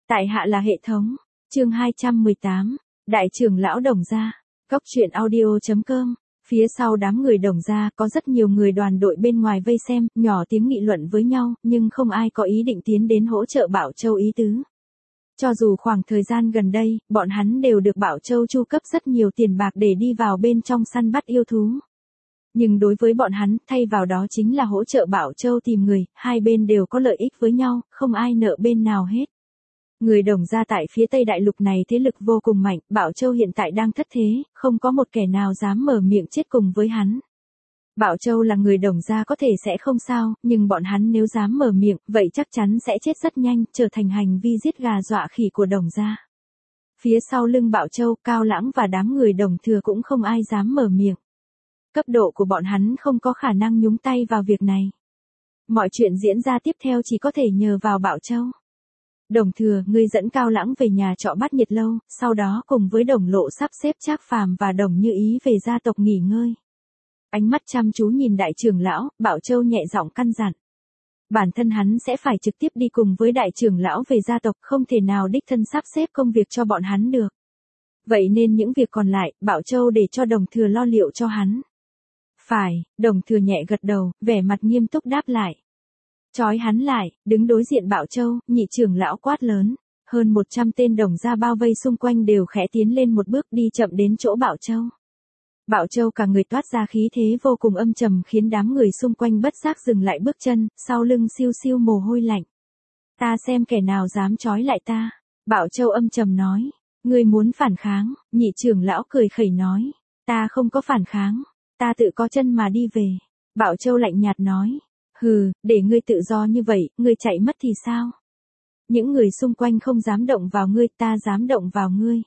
Tại hạ là hệ thống. Chương 218. Đại trưởng lão Đồng gia. Góc truyện audio.com. Phía sau đám người Đồng gia có rất nhiều người đoàn đội bên ngoài vây xem, nhỏ tiếng nghị luận với nhau, nhưng không ai có ý định tiến đến hỗ trợ Bảo Châu ý tứ. Cho dù khoảng thời gian gần đây, bọn hắn đều được Bảo Châu chu cấp rất nhiều tiền bạc để đi vào bên trong săn bắt yêu thú. Nhưng đối với bọn hắn, thay vào đó chính là hỗ trợ Bảo Châu tìm người, hai bên đều có lợi ích với nhau, không ai nợ bên nào hết. Người Đồng gia tại phía Tây Đại Lục này thế lực vô cùng mạnh, Bảo Châu hiện tại đang thất thế, không có một kẻ nào dám mở miệng chết cùng với hắn. Bảo Châu là người Đồng gia có thể sẽ không sao, nhưng bọn hắn nếu dám mở miệng, vậy chắc chắn sẽ chết rất nhanh, trở thành hành vi giết gà dọa khỉ của Đồng gia. Phía sau lưng Bảo Châu, Cao Lãng và đám người Đồng Thừa cũng không ai dám mở miệng. Cấp độ của bọn hắn không có khả năng nhúng tay vào việc này. Mọi chuyện diễn ra tiếp theo chỉ có thể nhờ vào Bảo Châu. Đồng Thừa, ngươi dẫn Cao Lãng về nhà trọ Bát Nhiệt lâu, sau đó cùng với Đồng Lộ sắp xếp Trác Phàm và Đồng Như Ý về gia tộc nghỉ ngơi. Ánh mắt chăm chú nhìn đại trưởng lão, Bảo Châu nhẹ giọng căn dặn. Bản thân hắn sẽ phải trực tiếp đi cùng với đại trưởng lão về gia tộc, không thể nào đích thân sắp xếp công việc cho bọn hắn được. Vậy nên những việc còn lại, Bảo Châu để cho Đồng Thừa lo liệu cho hắn. Phải, Đồng Thừa nhẹ gật đầu, vẻ mặt nghiêm túc đáp lại. Chói hắn lại, đứng đối diện Bảo Châu, nhị trưởng lão quát lớn. Hơn 100 tên Đồng gia bao vây xung quanh đều khẽ tiến lên một bước đi chậm đến chỗ Bảo Châu. Bảo Châu cả người toát ra khí thế vô cùng âm trầm khiến đám người xung quanh bất giác dừng lại bước chân, sau lưng siêu siêu mồ hôi lạnh. Ta xem kẻ nào dám chói lại ta. Bảo Châu âm trầm nói. Ngươi muốn phản kháng, nhị trưởng lão cười khẩy nói. Ta không có phản kháng, ta tự có chân mà đi về. Bảo Châu lạnh nhạt nói. Hừ, để ngươi tự do như vậy, ngươi chạy mất thì sao? Những người xung quanh không dám động vào ngươi, ta dám động vào ngươi.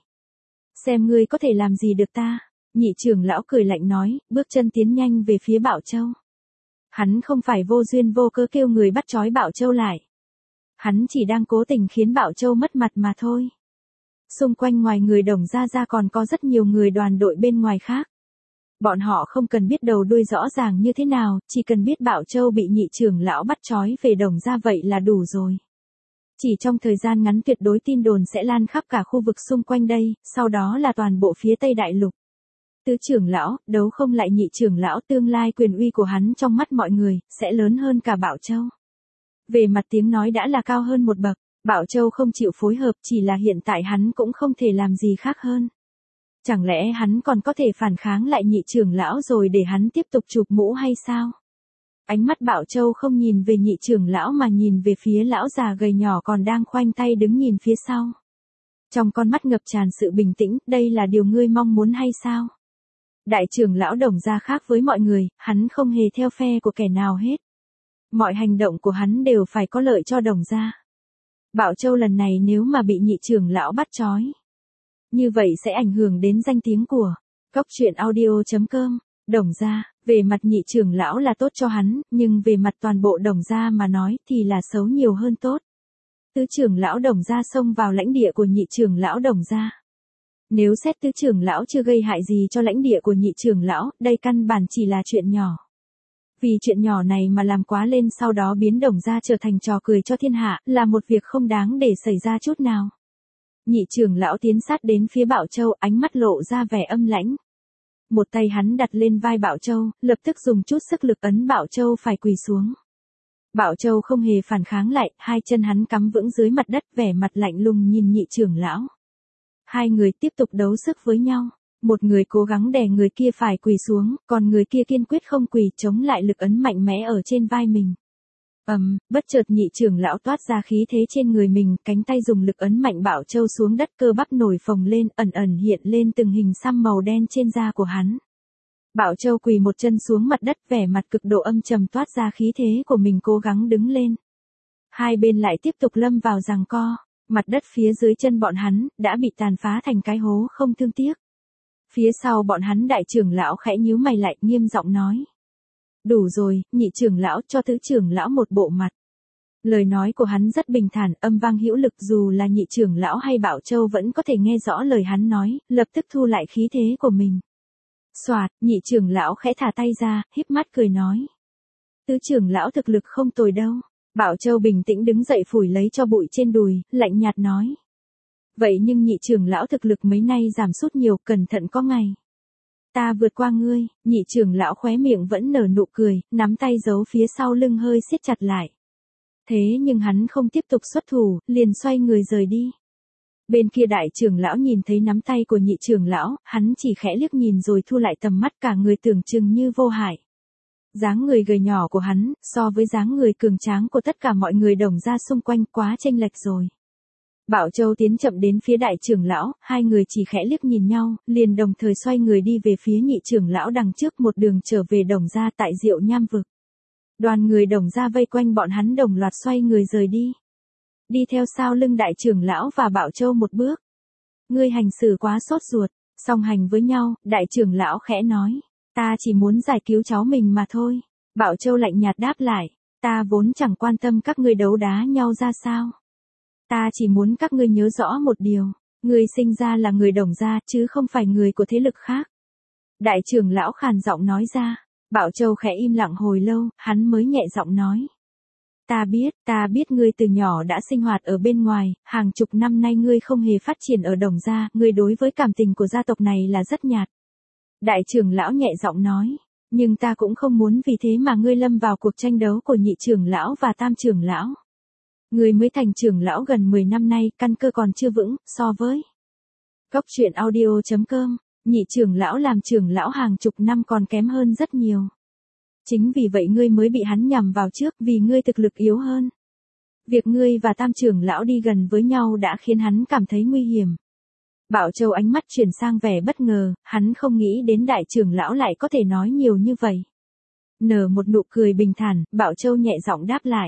Xem ngươi có thể làm gì được ta. Nhị trưởng lão cười lạnh nói, bước chân tiến nhanh về phía Bảo Châu. Hắn không phải vô duyên vô cớ kêu người bắt trói Bảo Châu lại. Hắn chỉ đang cố tình khiến Bảo Châu mất mặt mà thôi. Xung quanh ngoài người Đồng gia ra còn có rất nhiều người đoàn đội bên ngoài khác. Bọn họ không cần biết đầu đuôi rõ ràng như thế nào, chỉ cần biết Bảo Châu bị nhị trưởng lão bắt trói về Đồng gia vậy là đủ rồi. Chỉ trong thời gian ngắn tuyệt đối tin đồn sẽ lan khắp cả khu vực xung quanh đây, sau đó là toàn bộ phía Tây Đại Lục. Tứ trưởng lão, đấu không lại nhị trưởng lão, tương lai quyền uy của hắn trong mắt mọi người, sẽ lớn hơn cả Bảo Châu. Về mặt tiếng nói đã là cao hơn một bậc, Bảo Châu không chịu phối hợp, chỉ là hiện tại hắn cũng không thể làm gì khác hơn. Chẳng lẽ hắn còn có thể phản kháng lại nhị trưởng lão rồi để hắn tiếp tục chụp mũ hay sao? Ánh mắt Bảo Châu không nhìn về nhị trưởng lão mà nhìn về phía lão già gầy nhỏ còn đang khoanh tay đứng nhìn phía sau. Trong con mắt ngập tràn sự bình tĩnh, đây là điều ngươi mong muốn hay sao? Đại trưởng lão Đồng gia khác với mọi người, hắn không hề theo phe của kẻ nào hết. Mọi hành động của hắn đều phải có lợi cho Đồng gia. Bảo Châu lần này nếu mà bị nhị trưởng lão bắt trói, như vậy sẽ ảnh hưởng đến danh tiếng của Góc truyện audio.com. Đồng gia, về mặt nhị trưởng lão là tốt cho hắn, nhưng về mặt toàn bộ Đồng gia mà nói thì là xấu nhiều hơn tốt. Tứ trưởng lão Đồng gia xông vào lãnh địa của nhị trưởng lão Đồng gia. Nếu xét tứ trưởng lão chưa gây hại gì cho lãnh địa của nhị trưởng lão, đây căn bản chỉ là chuyện nhỏ. Vì chuyện nhỏ này mà làm quá lên sau đó biến Đồng gia trở thành trò cười cho thiên hạ, là một việc không đáng để xảy ra chút nào. Nhị trưởng lão tiến sát đến phía Bảo Châu, ánh mắt lộ ra vẻ âm lãnh. Một tay hắn đặt lên vai Bảo Châu, lập tức dùng chút sức lực ấn Bảo Châu phải quỳ xuống. Bảo Châu không hề phản kháng lại, hai chân hắn cắm vững dưới mặt đất, vẻ mặt lạnh lùng nhìn nhị trưởng lão. Hai người tiếp tục đấu sức với nhau. Một người cố gắng đè người kia phải quỳ xuống, còn người kia kiên quyết không quỳ, chống lại lực ấn mạnh mẽ ở trên vai mình. Bất chợt nhị trưởng lão toát ra khí thế trên người mình, cánh tay dùng lực ấn mạnh Bảo Châu xuống đất, cơ bắp nổi phồng lên, ẩn ẩn hiện lên từng hình xăm màu đen trên da của hắn. Bảo Châu quỳ một chân xuống mặt đất, vẻ mặt cực độ âm trầm toát ra khí thế của mình, cố gắng đứng lên. Hai bên lại tiếp tục lâm vào giằng co, mặt đất phía dưới chân bọn hắn đã bị tàn phá thành cái hố không thương tiếc. Phía sau bọn hắn đại trưởng lão khẽ nhíu mày lại, nghiêm giọng nói. Đủ rồi, nhị trưởng lão, cho tứ trưởng lão một bộ mặt. Lời nói của hắn rất bình thản, âm vang hữu lực, dù là nhị trưởng lão hay Bảo Châu vẫn có thể nghe rõ lời hắn nói, lập tức thu lại khí thế của mình. Soạt, nhị trưởng lão khẽ thả tay ra, híp mắt cười nói. Tứ trưởng lão thực lực không tồi đâu. Bảo Châu bình tĩnh đứng dậy phủi lấy cho bụi trên đùi, lạnh nhạt nói. Vậy nhưng nhị trưởng lão thực lực mấy nay giảm sút nhiều, cẩn thận có ngày. Ta vượt qua ngươi, nhị trưởng lão khóe miệng vẫn nở nụ cười, nắm tay giấu phía sau lưng hơi siết chặt lại. Thế nhưng hắn không tiếp tục xuất thủ, liền xoay người rời đi. Bên kia đại trưởng lão nhìn thấy nắm tay của nhị trưởng lão, hắn chỉ khẽ liếc nhìn rồi thu lại tầm mắt, cả người tưởng chừng như vô hại. Dáng người gầy nhỏ của hắn, so với dáng người cường tráng của tất cả mọi người Đồng Gia xung quanh quá chênh lệch rồi. Bảo Châu tiến chậm đến phía đại trưởng lão, hai người chỉ khẽ liếc nhìn nhau, liền đồng thời xoay người đi về phía nhị trưởng lão đằng trước, một đường trở về Đồng Gia tại Diệu Nham Vực. Đoàn người Đồng Gia vây quanh bọn hắn đồng loạt xoay người rời đi. Đi theo sau lưng đại trưởng lão và Bảo Châu một bước. Ngươi hành xử quá sốt ruột, song hành với nhau, đại trưởng lão khẽ nói. Ta chỉ muốn giải cứu cháu mình mà thôi. Bảo Châu lạnh nhạt đáp lại. Ta vốn chẳng quan tâm các ngươi đấu đá nhau ra sao. Ta chỉ muốn các ngươi nhớ rõ một điều. Ngươi sinh ra là người Đồng Gia chứ không phải người của thế lực khác. Đại trưởng lão khàn giọng nói ra. Bảo Châu khẽ im lặng hồi lâu, hắn mới nhẹ giọng nói. Ta biết ngươi từ nhỏ đã sinh hoạt ở bên ngoài, hàng chục năm nay ngươi không hề phát triển ở Đồng Gia, ngươi đối với cảm tình của gia tộc này là rất nhạt. Đại trưởng lão nhẹ giọng nói, nhưng ta cũng không muốn vì thế mà ngươi lâm vào cuộc tranh đấu của nhị trưởng lão và tam trưởng lão. Ngươi mới thành trưởng lão gần 10 năm nay, căn cơ còn chưa vững, so với Góc truyện audio.com, nhị trưởng lão làm trưởng lão hàng chục năm còn kém hơn rất nhiều. Chính vì vậy ngươi mới bị hắn nhằm vào trước, vì ngươi thực lực yếu hơn. Việc ngươi và tam trưởng lão đi gần với nhau đã khiến hắn cảm thấy nguy hiểm. Bảo Châu ánh mắt chuyển sang vẻ bất ngờ, hắn không nghĩ đến đại trưởng lão lại có thể nói nhiều như vậy. Nở một nụ cười bình thản, Bảo Châu nhẹ giọng đáp lại.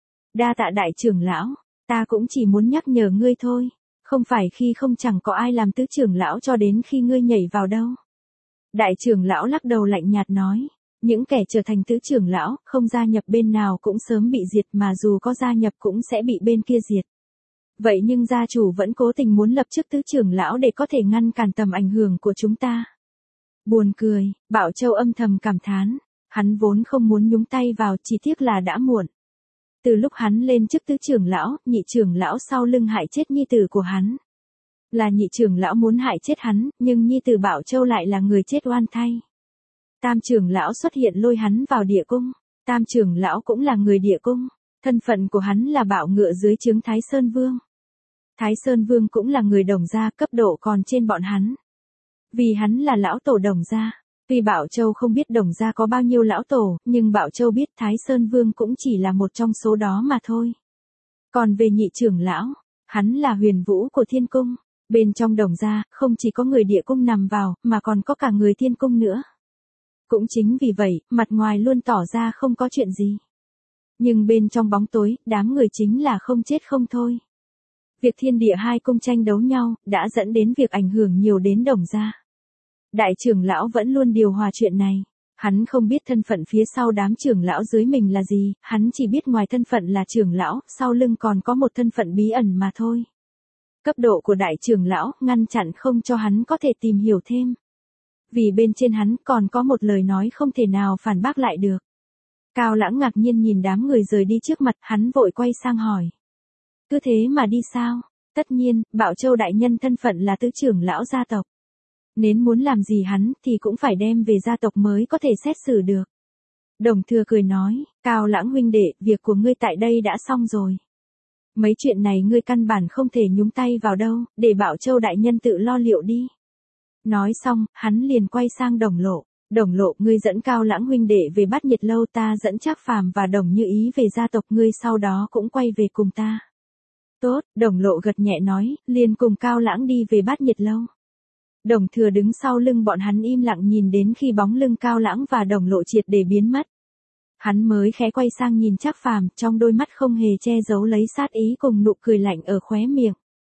Đa tạ đại trưởng lão, ta cũng chỉ muốn nhắc nhở ngươi thôi, không phải khi không chẳng có ai làm tứ trưởng lão cho đến khi ngươi nhảy vào đâu. Đại trưởng lão lắc đầu lạnh nhạt nói, những kẻ trở thành tứ trưởng lão, không gia nhập bên nào cũng sớm bị diệt, mà dù có gia nhập cũng sẽ bị bên kia diệt. Vậy nhưng gia chủ vẫn cố tình muốn lập chức tứ trưởng lão để có thể ngăn cản tầm ảnh hưởng của chúng ta. Buồn cười, Bảo Châu âm thầm cảm thán, hắn vốn không muốn nhúng tay vào, chỉ tiếc là đã muộn. Từ lúc hắn lên chức tứ trưởng lão, nhị trưởng lão sau lưng hại chết nhi tử của hắn. Là nhị trưởng lão muốn hại chết hắn, nhưng nhi tử Bảo Châu lại là người chết oan thay. Tam trưởng lão xuất hiện lôi hắn vào địa cung, tam trưởng lão cũng là người địa cung, thân phận của hắn là bạo ngựa dưới trướng Thái Sơn Vương. Thái Sơn Vương cũng là người Đồng Gia, cấp độ còn trên bọn hắn. Vì hắn là lão tổ Đồng Gia, tuy Bảo Châu không biết Đồng Gia có bao nhiêu lão tổ, nhưng Bảo Châu biết Thái Sơn Vương cũng chỉ là một trong số đó mà thôi. Còn về nhị trưởng lão, hắn là huyền vũ của thiên cung, bên trong Đồng Gia, không chỉ có người địa cung nằm vào, mà còn có cả người thiên cung nữa. Cũng chính vì vậy, mặt ngoài luôn tỏ ra không có chuyện gì. Nhưng bên trong bóng tối, đám người chính là không chết không thôi. Việc thiên địa hai cung tranh đấu nhau, đã dẫn đến việc ảnh hưởng nhiều đến Đồng Gia. Đại trưởng lão vẫn luôn điều hòa chuyện này. Hắn không biết thân phận phía sau đám trưởng lão dưới mình là gì, hắn chỉ biết ngoài thân phận là trưởng lão, sau lưng còn có một thân phận bí ẩn mà thôi. Cấp độ của đại trưởng lão, ngăn chặn không cho hắn có thể tìm hiểu thêm. Vì bên trên hắn còn có một lời nói không thể nào phản bác lại được. Cao Lãng ngạc nhiên nhìn đám người rời đi trước mặt, hắn vội quay sang hỏi. Cứ thế mà đi sao? Tất nhiên, Bảo Châu đại nhân thân phận là tứ trưởng lão gia tộc. Nếu muốn làm gì hắn thì cũng phải đem về gia tộc mới có thể xét xử được. Đồng Thừa cười nói, Cao Lãng huynh đệ, việc của ngươi tại đây đã xong rồi. Mấy chuyện này ngươi căn bản không thể nhúng tay vào đâu, để Bảo Châu đại nhân tự lo liệu đi. Nói xong, hắn liền quay sang Đồng Lộ. Đồng Lộ, ngươi dẫn Cao Lãng huynh đệ về Bát Nhiệt Lâu, ta dẫn Trác Phàm và Đồng Như Ý về gia tộc ngươi, sau đó cũng quay về cùng ta. Tốt, Đồng Lộ gật nhẹ nói, liền cùng Cao Lãng đi về Bát Nhiệt Lâu. Đồng Thừa đứng sau lưng bọn hắn im lặng nhìn đến khi bóng lưng Cao Lãng và Đồng Lộ triệt để biến mất. Hắn mới khẽ quay sang nhìn Trác Phàm, trong đôi mắt không hề che giấu lấy sát ý cùng nụ cười lạnh ở khóe miệng.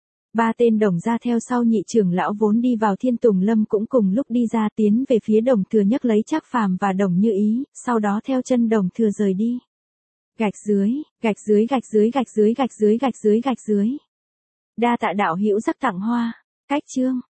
Ba tên Đồng Gia theo sau nhị trưởng lão vốn đi vào Thiên Tùng Lâm cũng cùng lúc đi ra, tiến về phía Đồng Thừa nhấc lấy Trác Phàm và Đồng Như Ý, sau đó theo chân Đồng Thừa rời đi. Gạch dưới, gạch dưới, gạch dưới, gạch dưới, gạch dưới, gạch dưới, gạch dưới. Đa tạ đạo hữu sắc tặng hoa. Cách chương